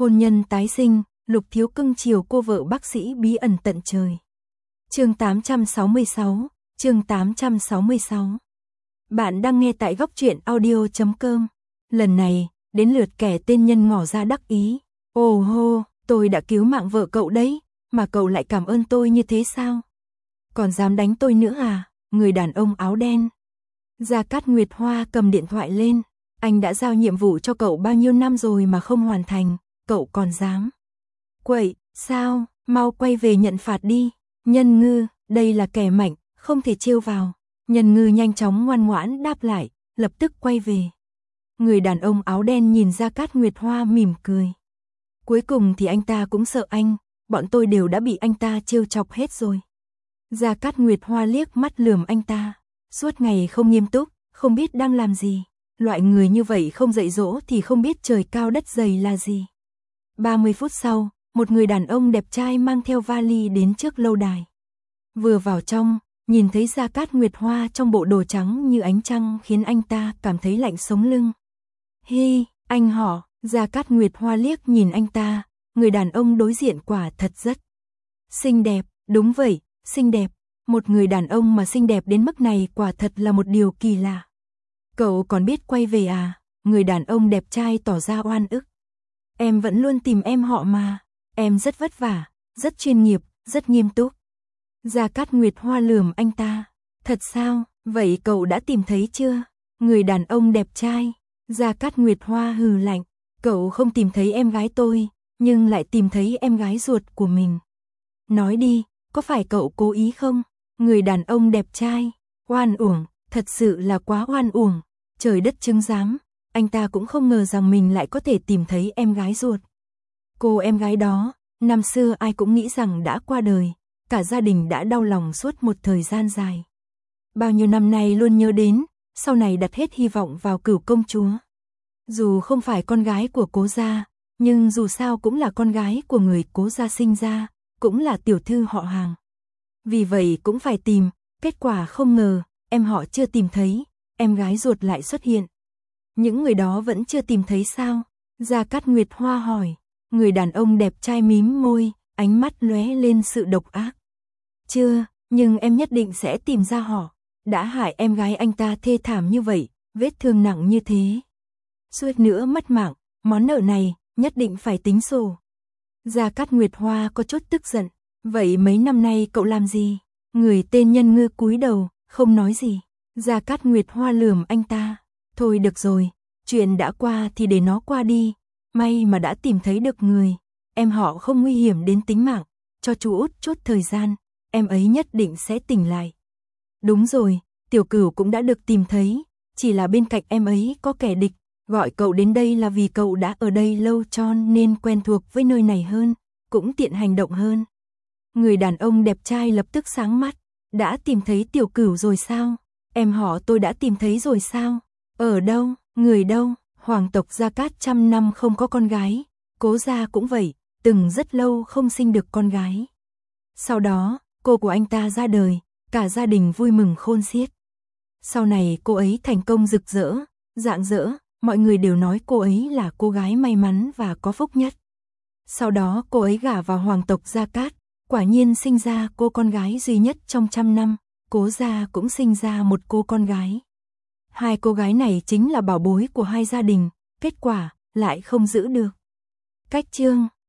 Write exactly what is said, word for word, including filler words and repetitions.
Hôn nhân tái sinh, Lục Thiếu cưng chiều cô vợ bác sĩ bí ẩn tận trời. Chương tám trăm sáu mươi sáu, chương tám trăm sáu mươi sáu. Bạn đang nghe tại góc truyện audio chấm com. Lần này, đến lượt kẻ tên Nhân ngỏ ra đắc ý. Ồ hô, tôi đã cứu mạng vợ cậu đấy, mà cậu lại cảm ơn tôi như thế sao? Còn dám đánh tôi nữa à? Người đàn ông áo đen. Gia Cát Nguyệt Hoa cầm điện thoại lên. Anh đã giao nhiệm vụ cho cậu bao nhiêu năm rồi mà không hoàn thành, cậu còn dám. Quậy, sao, mau quay về nhận phạt đi. Nhân Ngư, đây là kẻ mạnh, không thể trêu vào. Nhân Ngư nhanh chóng ngoan ngoãn đáp lại, lập tức quay về. Người đàn ông áo đen nhìn Gia Cát Nguyệt Hoa mỉm cười. Cuối cùng thì anh ta cũng sợ anh, bọn tôi đều đã bị anh ta trêu chọc hết rồi. Gia Cát Nguyệt Hoa liếc mắt lườm anh ta. Suốt ngày không nghiêm túc, không biết đang làm gì. Loại người như vậy không dạy dỗ thì không biết trời cao đất dày là gì. ba mươi phút sau, một người đàn ông đẹp trai mang theo vali đến trước lâu đài. Vừa vào trong, nhìn thấy Gia Cát Nguyệt Hoa trong bộ đồ trắng như ánh trăng khiến anh ta cảm thấy lạnh sống lưng. Hi, anh họ, Gia Cát Nguyệt Hoa liếc nhìn anh ta, người đàn ông đối diện quả thật rất xinh đẹp, đúng vậy, xinh đẹp. Một người đàn ông mà xinh đẹp đến mức này quả thật là một điều kỳ lạ. Cậu còn biết quay về à? Người đàn ông đẹp trai tỏ ra oan ức. Em vẫn luôn tìm em họ mà. Em rất vất vả, rất chuyên nghiệp, rất nghiêm túc. Gia Cát Nguyệt Hoa lườm anh ta. Thật sao? Vậy cậu đã tìm thấy chưa? Người đàn ông đẹp trai. Gia Cát Nguyệt Hoa hừ lạnh. Cậu không tìm thấy em gái tôi, nhưng lại tìm thấy em gái ruột của mình. Nói đi, có phải cậu cố ý không? Người đàn ông đẹp trai. Oan uổng, thật sự là quá oan uổng. Trời đất chứng giám, anh ta cũng không ngờ rằng mình lại có thể tìm thấy em gái ruột. Cô em gái đó, năm xưa ai cũng nghĩ rằng đã qua đời, cả gia đình đã đau lòng suốt một thời gian dài. Bao nhiêu năm nay luôn nhớ đến, sau này đặt hết hy vọng vào Cửu công chúa. Dù không phải con gái của Cố gia, nhưng dù sao cũng là con gái của người Cố gia sinh ra, cũng là tiểu thư họ hàng. Vì vậy cũng phải tìm, kết quả không ngờ, em họ chưa tìm thấy, em gái ruột lại xuất hiện. Những người đó vẫn chưa tìm thấy sao? Gia Cát Nguyệt Hoa hỏi. Người đàn ông đẹp trai mím môi, ánh mắt lóe lên sự độc ác. Chưa, nhưng em nhất định sẽ tìm ra họ. Đã hại em gái anh ta thê thảm như vậy, vết thương nặng như thế. Suýt nữa mất mạng, món nợ này, nhất định phải tính sổ. Gia Cát Nguyệt Hoa có chút tức giận. Vậy mấy năm nay cậu làm gì? Người tên Nhân Ngư cúi đầu, không nói gì. Gia Cát Nguyệt Hoa lườm anh ta. Thôi được rồi, chuyện đã qua thì để nó qua đi. May mà đã tìm thấy được người. Em họ không nguy hiểm đến tính mạng. Cho chú út chút thời gian, em ấy nhất định sẽ tỉnh lại. Đúng rồi, Tiểu Cửu cũng đã được tìm thấy. Chỉ là bên cạnh em ấy có kẻ địch. Gọi cậu đến đây là vì cậu đã ở đây lâu cho nên quen thuộc với nơi này hơn, cũng tiện hành động hơn. Người đàn ông đẹp trai lập tức sáng mắt. Đã tìm thấy Tiểu Cửu rồi sao? Em họ tôi đã tìm thấy rồi sao? Ở đâu? Người đâu? Hoàng tộc Gia Cát trăm năm không có con gái. Cố gia cũng vậy, từng rất lâu không sinh được con gái. Sau đó, cô của anh ta ra đời, cả gia đình vui mừng khôn xiết. Sau này cô ấy thành công rực rỡ, rạng rỡ, mọi người đều nói cô ấy là cô gái may mắn và có phúc nhất. Sau đó cô ấy gả vào hoàng tộc Gia Cát. Quả nhiên sinh ra cô con gái duy nhất trong trăm năm, Cố gia cũng sinh ra một cô con gái. Hai cô gái này chính là bảo bối của hai gia đình, kết quả lại không giữ được. Cách chương